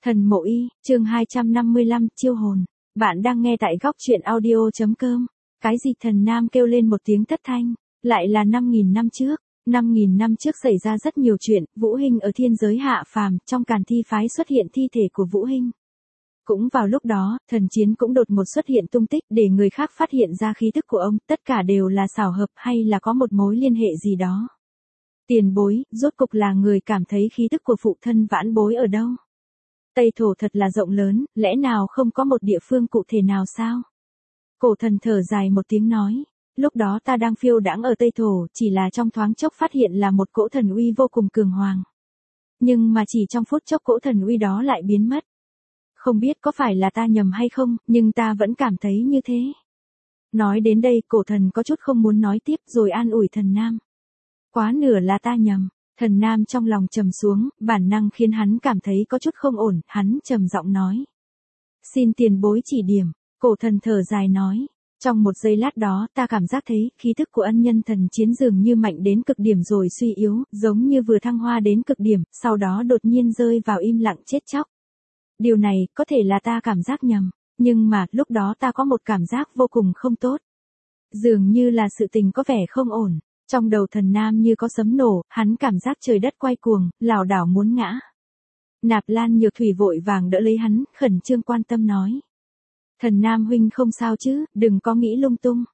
Thần Mộ Y, chương 255, chiêu hồn. Bạn đang nghe tại góc truyện audio.com. Cái gì? Thần Nam kêu lên một tiếng thất thanh. Lại là 5.000 năm trước. 5.000 năm trước xảy ra rất nhiều chuyện. Vũ Hinh ở thiên giới hạ phàm, trong Càn Thi phái xuất hiện thi thể của Vũ Hinh. Cũng vào lúc đó, thần chiến cũng đột một xuất hiện tung tích để người khác phát hiện ra khí tức của ông. Tất cả đều là xảo hợp hay là có một mối liên hệ gì đó. Tiền bối, rốt cục là người cảm thấy khí tức của phụ thân Vãn Bối ở đâu? Tây Thổ thật là rộng lớn, lẽ nào không có một địa phương cụ thể nào sao? Cổ thần thở dài một tiếng nói, lúc đó ta đang phiêu đãng ở Tây Thổ, chỉ là trong thoáng chốc phát hiện là một cỗ thần uy vô cùng cường hoàng. Nhưng mà chỉ trong phút chốc cỗ thần uy đó lại biến mất. Không biết có phải là ta nhầm hay không, nhưng ta vẫn cảm thấy như thế. Nói đến đây, cổ thần có chút không muốn nói tiếp rồi an ủi thần Nam. Quá nửa là ta nhầm. Thần Nam trong lòng trầm xuống, bản năng khiến hắn cảm thấy có chút không ổn, hắn trầm giọng nói. Xin tiền bối chỉ điểm, cổ thần thở dài nói. Trong một giây lát đó, ta cảm giác thấy, khí thức của ân nhân thần chiến dường như mạnh đến cực điểm rồi suy yếu, giống như vừa thăng hoa đến cực điểm, sau đó đột nhiên rơi vào im lặng chết chóc. Điều này, có thể là ta cảm giác nhầm, nhưng mà, lúc đó ta có một cảm giác vô cùng không tốt. Dường như là sự tình có vẻ không ổn. Trong đầu thần Nam như có sấm nổ, hắn cảm giác trời đất quay cuồng, lảo đảo muốn ngã. Nạp Lan Nhược Thủy vội vàng đỡ lấy hắn, khẩn trương quan tâm nói. Thần Nam huynh không sao chứ, đừng có nghĩ lung tung.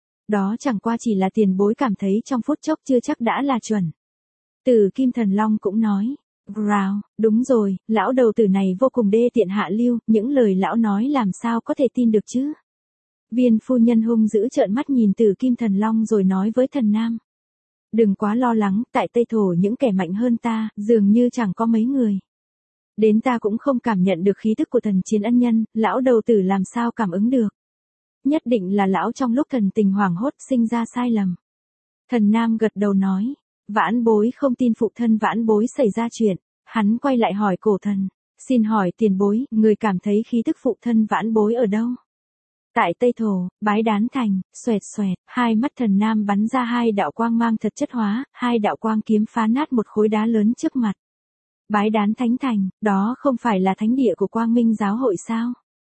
Đó chẳng qua chỉ là tiền bối cảm thấy trong phút chốc chưa chắc đã là chuẩn. Tử Kim Thần Long cũng nói. Wow, đúng rồi, lão đầu tử này vô cùng đê tiện hạ lưu, những lời lão nói làm sao có thể tin được chứ. Viên phu nhân hung dữ trợn mắt nhìn Tử Kim Thần Long rồi nói với thần Nam. Đừng quá lo lắng, tại Tây Thổ những kẻ mạnh hơn ta, dường như chẳng có mấy người. Đến ta cũng không cảm nhận được khí tức của thần chiến ân nhân, lão đầu tử làm sao cảm ứng được. Nhất định là lão trong lúc thần tình hoảng hốt sinh ra sai lầm. Thần Nam gật đầu nói, Vãn Bối không tin phụ thân Vãn Bối xảy ra chuyện, hắn quay lại hỏi cổ thần, xin hỏi tiền bối, người cảm thấy khí tức phụ thân Vãn Bối ở đâu? Tại Tây Thổ, Bái Đán Thành, xoẹt xoẹt, hai mắt thần Nam bắn ra hai đạo quang mang thật chất hóa, hai đạo quang kiếm phá nát một khối đá lớn trước mặt. Bái Đán Thánh Thành, đó không phải là thánh địa của Quang Minh giáo hội sao?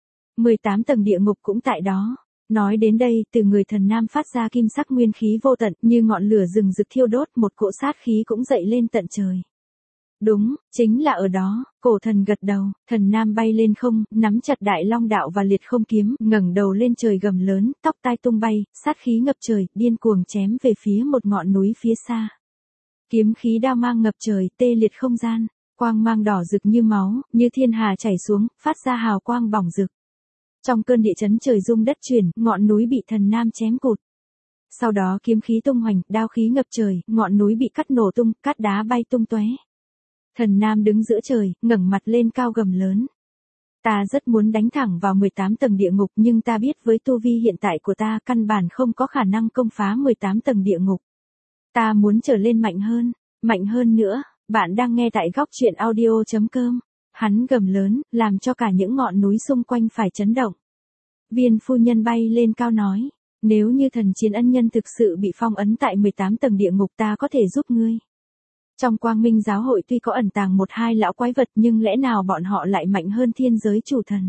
18 tầng địa ngục cũng tại đó. Nói đến đây, từ người thần Nam phát ra kim sắc nguyên khí vô tận, như ngọn lửa rừng rực thiêu đốt, một cỗ sát khí cũng dậy lên tận trời. Đúng, chính là ở đó, cổ thần gật đầu, thần Nam bay lên không, nắm chặt đại long đạo và liệt không kiếm, ngẩng đầu lên trời gầm lớn, tóc tai tung bay, sát khí ngập trời, điên cuồng chém về phía một ngọn núi phía xa. Kiếm khí đao mang ngập trời, tê liệt không gian, quang mang đỏ rực như máu, như thiên hà chảy xuống, phát ra hào quang bỏng rực. Trong cơn địa chấn trời rung đất chuyển, ngọn núi bị thần Nam chém cụt. Sau đó kiếm khí tung hoành, đao khí ngập trời, ngọn núi bị cắt nổ tung, cát đá bay tung tóe. Thần Nam đứng giữa trời, ngẩng mặt lên cao gầm lớn. Ta rất muốn đánh thẳng vào 18 tầng địa ngục nhưng ta biết với tu vi hiện tại của ta căn bản không có khả năng công phá 18 tầng địa ngục. Ta muốn trở lên mạnh hơn nữa. Bạn đang nghe tại góc truyện audio.com. Hắn gầm lớn, làm cho cả những ngọn núi xung quanh phải chấn động. Viên phu nhân bay lên cao nói, nếu như thần chiến ân nhân thực sự bị phong ấn tại 18 tầng địa ngục ta có thể giúp ngươi. Trong Quang Minh giáo hội tuy có ẩn tàng một hai lão quái vật nhưng lẽ nào bọn họ lại mạnh hơn thiên giới chủ thần.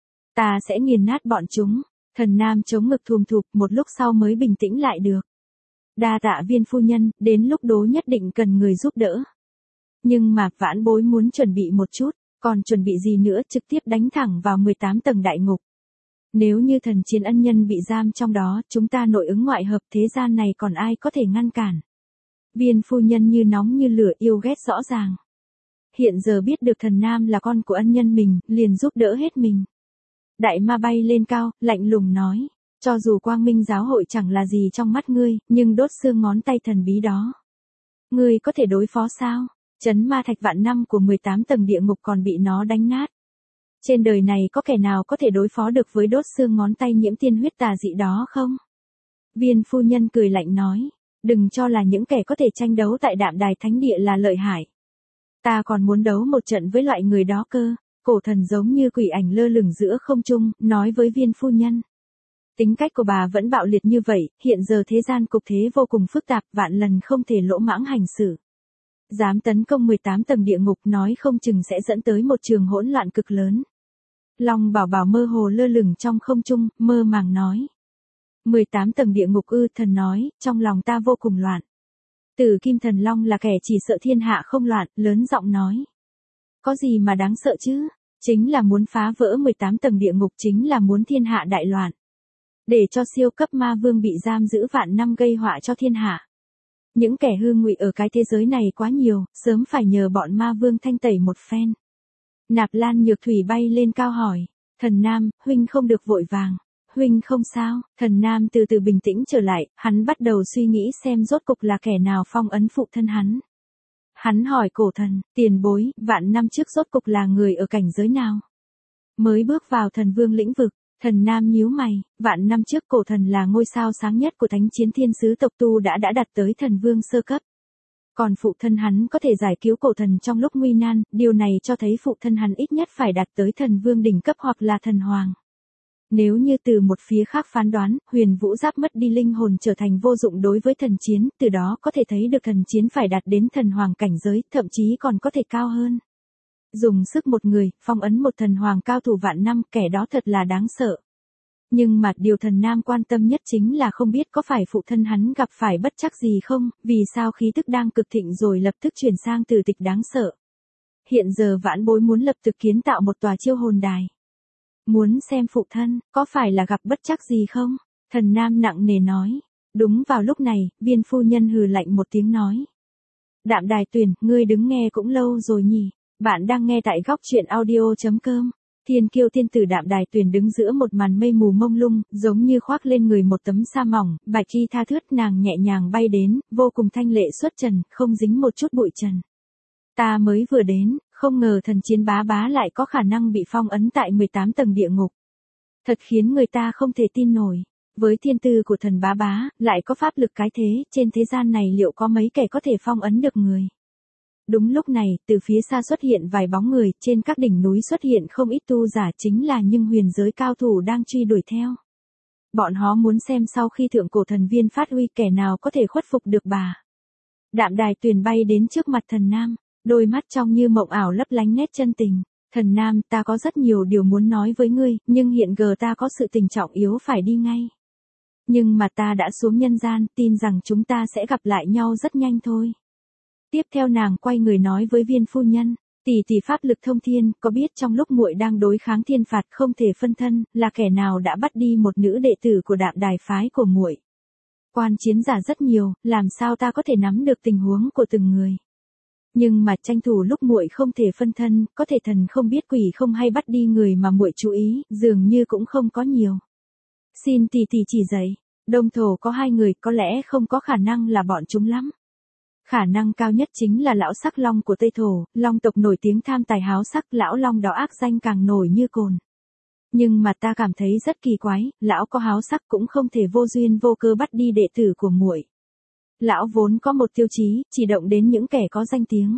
Ta sẽ nghiền nát bọn chúng. Thần Nam chống ngực thùm thụp một lúc sau mới bình tĩnh lại được. Đa tạ viên phu nhân, đến lúc đó nhất định cần người giúp đỡ. Nhưng mà Vãn Bối muốn chuẩn bị một chút, còn chuẩn bị gì nữa, trực tiếp đánh thẳng vào 18 tầng đại ngục. Nếu như thần chiến ân nhân bị giam trong đó, chúng ta nội ứng ngoại hợp thế gian này còn ai có thể ngăn cản. Viên phu nhân như nóng như lửa yêu ghét rõ ràng. Hiện giờ biết được thần Nam là con của ân nhân mình, liền giúp đỡ hết mình. Đại ma bay lên cao, lạnh lùng nói, cho dù Quang Minh giáo hội chẳng là gì trong mắt ngươi, nhưng đốt xương ngón tay thần bí đó. Ngươi có thể đối phó sao? Chấn ma thạch vạn năm của 18 tầng địa ngục còn bị nó đánh nát. Trên đời này có kẻ nào có thể đối phó được với đốt xương ngón tay nhiễm tiên huyết tà dị đó không? Viên phu nhân cười lạnh nói, đừng cho là những kẻ có thể tranh đấu tại Đạm Đài Thánh Địa là lợi hại. Ta còn muốn đấu một trận với loại người đó cơ. Cổ thần giống như quỷ ảnh lơ lửng giữa không trung, nói với viên phu nhân. Tính cách của bà vẫn bạo liệt như vậy, hiện giờ thế gian cục thế vô cùng phức tạp, vạn lần không thể lỗ mãng hành xử. Dám tấn công 18 tầng địa ngục nói không chừng sẽ dẫn tới một trường hỗn loạn cực lớn. Long Bảo Bảo mơ hồ lơ lửng trong không trung, mơ màng nói. 18 tầng địa ngục ư, thần nói, trong lòng ta vô cùng loạn. Tử Kim Thần Long là kẻ chỉ sợ thiên hạ không loạn, lớn giọng nói. Có gì mà đáng sợ chứ, chính là muốn phá vỡ 18 tầng địa ngục, chính là muốn thiên hạ đại loạn. Để cho siêu cấp ma vương bị giam giữ vạn năm gây họa cho thiên hạ. Những kẻ hư ngụy ở cái thế giới này quá nhiều, sớm phải nhờ bọn ma vương thanh tẩy một phen. Nạp Lan Nhược Thủy bay lên cao hỏi, Thần Nam, huynh không được vội vàng. Huynh không sao, Thần Nam từ từ bình tĩnh trở lại, hắn bắt đầu suy nghĩ xem rốt cục là kẻ nào phong ấn phụ thân hắn. Hắn hỏi Cổ Thần, tiền bối, vạn năm trước rốt cục là người ở cảnh giới nào? Mới bước vào thần vương lĩnh vực, Thần Nam nhíu mày, vạn năm trước Cổ Thần là ngôi sao sáng nhất của thánh chiến thiên sứ tộc tu đã đạt tới thần vương sơ cấp. Còn phụ thân hắn có thể giải cứu Cổ Thần trong lúc nguy nan, điều này cho thấy phụ thân hắn ít nhất phải đạt tới thần vương đỉnh cấp hoặc là thần hoàng. Nếu như từ một phía khác phán đoán, Huyền Vũ Giáp mất đi linh hồn trở thành vô dụng đối với thần chiến, từ đó có thể thấy được thần chiến phải đạt đến thần hoàng cảnh giới, thậm chí còn có thể cao hơn. Dùng sức một người, phong ấn một thần hoàng cao thủ vạn năm, kẻ đó thật là đáng sợ. Nhưng mà điều Thần Nam quan tâm nhất chính là không biết có phải phụ thân hắn gặp phải bất trắc gì không, vì sao khí tức đang cực thịnh rồi lập tức chuyển sang từ tịch đáng sợ. Hiện giờ vãn bối muốn lập tức kiến tạo một tòa chiêu hồn đài. Muốn xem phụ thân, có phải là gặp bất trắc gì không? Thần Nam nặng nề nói. Đúng vào lúc này, Viên phu nhân hừ lạnh một tiếng nói. Đạm Đài Tuyền, ngươi đứng nghe cũng lâu rồi nhỉ? Bạn đang nghe tại góc truyện audio.com. Thiên kiêu tiên tử Đạm Đài Tuyền đứng giữa một màn mây mù mông lung, giống như khoác lên người một tấm sa mỏng, bạch y tha thướt, nàng nhẹ nhàng bay đến, vô cùng thanh lệ xuất trần, không dính một chút bụi trần. Ta mới vừa đến, không ngờ thần chiến bá bá lại có khả năng bị phong ấn tại 18 tầng địa ngục. Thật khiến người ta không thể tin nổi. Với thiên tư của thần bá bá, lại có pháp lực cái thế, trên thế gian này liệu có mấy kẻ có thể phong ấn được người. Đúng lúc này, từ phía xa xuất hiện vài bóng người, trên các đỉnh núi xuất hiện không ít tu giả, chính là những huyền giới cao thủ đang truy đuổi theo. Bọn họ muốn xem sau khi thượng cổ thần viên phát huy kẻ nào có thể khuất phục được bà. Đạm Đài Tuyền bay đến trước mặt Thần Nam, đôi mắt trong như mộng ảo lấp lánh nét chân tình. Thần Nam, ta có rất nhiều điều muốn nói với ngươi, nhưng hiện giờ ta có sự tình trọng yếu phải đi ngay. Nhưng mà ta đã xuống nhân gian, tin rằng chúng ta sẽ gặp lại nhau rất nhanh thôi. Tiếp theo nàng quay người nói với Viên phu nhân, tỷ tỷ pháp lực thông thiên, có biết trong lúc muội đang đối kháng thiên phạt không thể phân thân, là kẻ nào đã bắt đi một nữ đệ tử của Đạm Đài phái của muội? Quan chiến giả rất nhiều, làm sao ta có thể nắm được tình huống của từng người? Nhưng mà tranh thủ lúc muội không thể phân thân, có thể thần không biết quỷ không hay bắt đi người mà muội chú ý, dường như cũng không có nhiều. Xin tỷ tỷ chỉ dạy, Đông Thổ có 2 người, có lẽ không có khả năng là bọn chúng lắm. Khả năng cao nhất chính là lão sắc long của Tây Thổ, long tộc nổi tiếng tham tài háo sắc, lão long đó ác danh càng nổi như cồn. Nhưng mà ta cảm thấy rất kỳ quái, lão có háo sắc cũng không thể vô duyên vô cơ bắt đi đệ tử của muội. Lão vốn có một tiêu chí, chỉ động đến những kẻ có danh tiếng.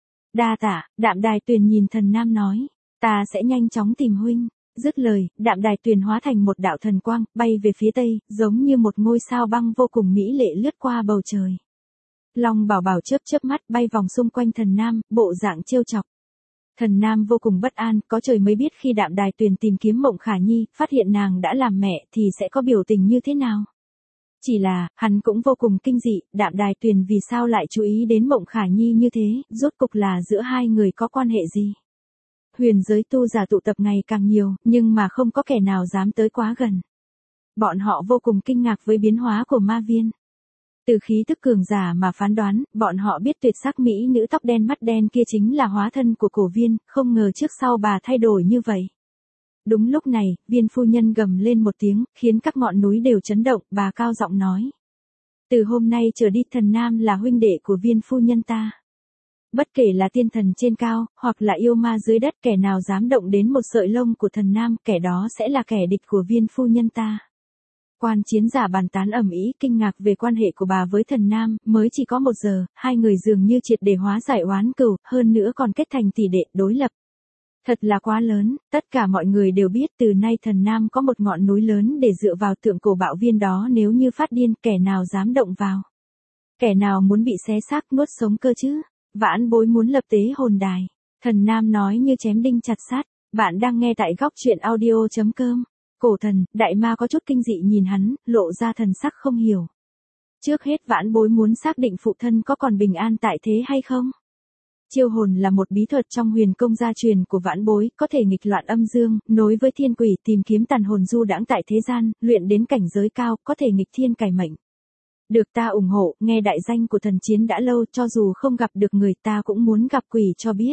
Đa tạ, Đạm Đài Tuyền nhìn Thần Nam nói, ta sẽ nhanh chóng tìm huynh. Dứt lời, Đạm Đài Tuyền hóa thành một đạo thần quang, bay về phía tây, giống như một ngôi sao băng vô cùng mỹ lệ lướt qua bầu trời. Long Bảo Bảo chớp chớp mắt bay vòng xung quanh Thần Nam, bộ dạng trêu chọc. Thần Nam vô cùng bất an, có trời mới biết khi Đạm Đài Tuyền tìm kiếm Mộng Khả Nhi, phát hiện nàng đã làm mẹ thì sẽ có biểu tình như thế nào. Chỉ là, hắn cũng vô cùng kinh dị, Đạm Đài Tuyền vì sao lại chú ý đến Mộng Khả Nhi như thế, rốt cục là giữa hai người có quan hệ gì. Huyền giới tu giả tụ tập ngày càng nhiều, nhưng mà không có kẻ nào dám tới quá gần. Bọn họ vô cùng kinh ngạc với biến hóa của ma viên. Từ khí tức cường giả mà phán đoán, bọn họ biết tuyệt sắc mỹ nữ tóc đen mắt đen kia chính là hóa thân của Cổ Viên, không ngờ trước sau bà thay đổi như vậy. Đúng lúc này, Viên phu nhân gầm lên một tiếng, khiến các ngọn núi đều chấn động, bà cao giọng nói. Từ hôm nay trở đi Thần Nam là huynh đệ của Viên phu nhân ta. Bất kể là tiên thần trên cao, hoặc là yêu ma dưới đất, kẻ nào dám động đến một sợi lông của Thần Nam, kẻ đó sẽ là kẻ địch của Viên phu nhân ta. Quan chiến giả bàn tán ầm ĩ kinh ngạc về quan hệ của bà với Thần Nam, mới chỉ có 1 giờ, hai người dường như triệt để hóa giải oán cừu, hơn nữa còn kết thành tỷ đệ đối lập. Thật là quá lớn, tất cả mọi người đều biết từ nay Thần Nam có một ngọn núi lớn để dựa vào tượng cổ bạo viên đó, nếu như phát điên, kẻ nào dám động vào. Kẻ nào muốn bị xé xác nuốt sống cơ chứ. Vãn Bối muốn lập tế hồn đài. Thần Nam nói như chém đinh chặt sắt. Bạn đang nghe tại góc truyện audio.com. Cổ thần, đại ma có chút kinh dị nhìn hắn, lộ ra thần sắc không hiểu. Trước hết Vãn Bối muốn xác định phụ thân có còn bình an tại thế hay không? Chiêu hồn là một bí thuật trong huyền công gia truyền của Vãn Bối, có thể nghịch loạn âm dương, nối với thiên quỷ tìm kiếm tàn hồn du đãng tại thế gian, luyện đến cảnh giới cao, có thể nghịch thiên cải mệnh. Được ta ủng hộ, nghe đại danh của thần chiến đã lâu, cho dù không gặp được người ta cũng muốn gặp quỷ cho biết.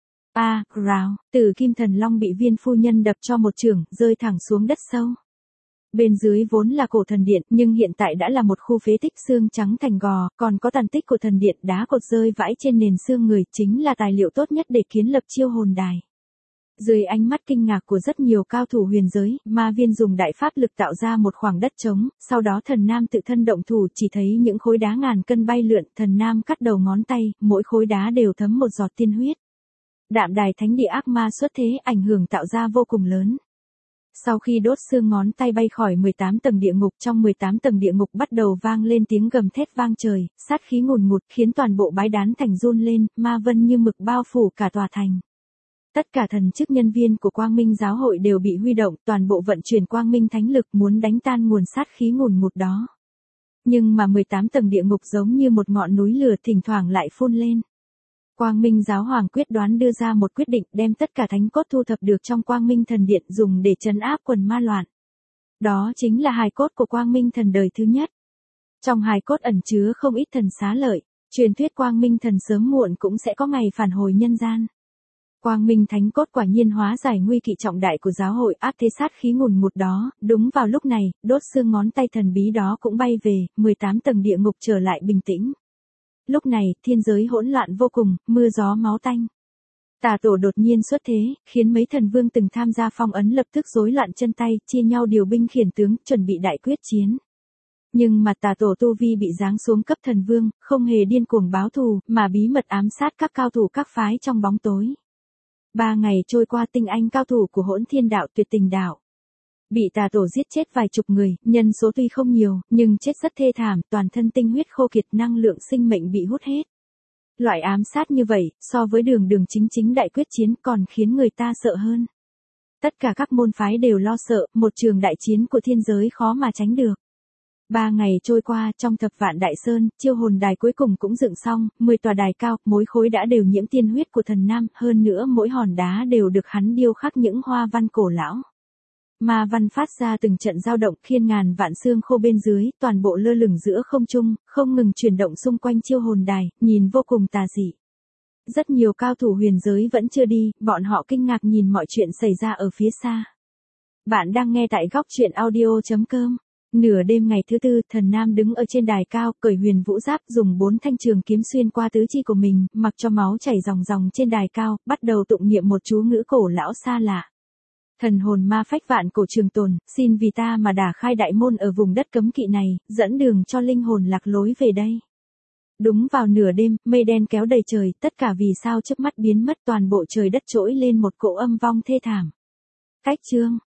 Rào, Tử Kim Thần Long bị Viên phu nhân đập cho một chưởng, rơi thẳng xuống đất sâu. Bên dưới vốn là cổ thần điện, nhưng hiện tại đã là một khu phế tích xương trắng thành gò, còn có tàn tích của thần điện đá cột rơi vãi trên nền xương người, chính là tài liệu tốt nhất để kiến lập chiêu hồn đài. Dưới ánh mắt kinh ngạc của rất nhiều cao thủ huyền giới, Ma Viên dùng đại pháp lực tạo ra một khoảng đất trống, sau đó Thần Nam tự thân động thủ, chỉ thấy những khối đá ngàn cân bay lượn, Thần Nam cắt đầu ngón tay, mỗi khối đá đều thấm một giọt tiên huyết. Đạm đài thánh địa ác ma xuất thế, ảnh hưởng tạo ra vô cùng lớn. Sau khi đốt xương ngón tay bay khỏi 18 tầng địa ngục, trong 18 tầng địa ngục bắt đầu vang lên tiếng gầm thét vang trời, sát khí ngùn ngụt khiến toàn bộ bái đán thành run lên, ma vân như mực bao phủ cả tòa thành. Tất cả thần chức nhân viên của Quang Minh giáo hội đều bị huy động, toàn bộ vận chuyển Quang Minh thánh lực muốn đánh tan nguồn sát khí ngùn ngụt đó. Nhưng mà 18 tầng địa ngục giống như một ngọn núi lửa thỉnh thoảng lại phun lên. Quang Minh giáo hoàng quyết đoán đưa ra một quyết định đem tất cả thánh cốt thu thập được trong Quang Minh thần điện dùng để trấn áp quần ma loạn. Đó chính là hài cốt của Quang Minh thần đời thứ nhất. Trong hài cốt ẩn chứa không ít thần xá lợi, truyền thuyết Quang Minh thần sớm muộn cũng sẽ có ngày phản hồi nhân gian. Quang Minh thánh cốt quả nhiên hóa giải nguy kỵ trọng đại của giáo hội, áp thế sát khí ngùn ngụt đó. Đúng vào lúc này, đốt xương ngón tay thần bí đó cũng bay về, 18 tầng địa ngục trở lại bình tĩnh. Lúc này, thiên giới hỗn loạn vô cùng, mưa gió máu tanh. Tà tổ đột nhiên xuất thế, khiến mấy thần vương từng tham gia phong ấn lập tức rối loạn chân tay, chia nhau điều binh khiển tướng, chuẩn bị đại quyết chiến. Nhưng mà tà tổ tu vi bị giáng xuống cấp thần vương, không hề điên cuồng báo thù, mà bí mật ám sát các cao thủ các phái trong bóng tối. 3 ngày trôi qua, tinh anh cao thủ của Hỗn Thiên đạo, Tuyệt Tình đạo bị tà tổ giết chết vài chục người, nhân số tuy không nhiều, nhưng chết rất thê thảm, toàn thân tinh huyết khô kiệt, năng lượng sinh mệnh bị hút hết. Loại ám sát như vậy, so với đường chính đại quyết chiến còn khiến người ta sợ hơn. Tất cả các môn phái đều lo sợ, một trường đại chiến của thiên giới khó mà tránh được. 3 ngày trôi qua, trong thập vạn đại sơn, chiêu hồn đài cuối cùng cũng dựng xong, 10 tòa đài cao, mỗi khối đã đều nhiễm tiên huyết của thần nam, hơn nữa mỗi hòn đá đều được hắn điêu khắc những hoa văn cổ lão. Ma văn phát ra từng trận dao động, khiên ngàn vạn xương khô bên dưới, toàn bộ lơ lửng giữa không trung, không ngừng chuyển động xung quanh chiêu hồn đài, nhìn vô cùng tà dị. Rất nhiều cao thủ huyền giới vẫn chưa đi, bọn họ kinh ngạc nhìn mọi chuyện xảy ra ở phía xa. Bạn đang nghe tại góc truyện audio.com. Nửa đêm ngày thứ tư, thần nam đứng ở trên đài cao, cởi huyền vũ giáp, dùng 4 thanh trường kiếm xuyên qua tứ chi của mình, mặc cho máu chảy ròng ròng trên đài cao, bắt đầu tụng niệm một chú ngữ cổ lão xa lạ. Thần hồn ma phách vạn cổ trường tồn, xin vì ta mà đả khai đại môn ở vùng đất cấm kỵ này, dẫn đường cho linh hồn lạc lối về đây. Đúng vào nửa đêm, mây đen kéo đầy trời, tất cả vì sao chớp mắt biến mất, toàn bộ trời đất trỗi lên một cỗ âm vong thê thảm. Cách chương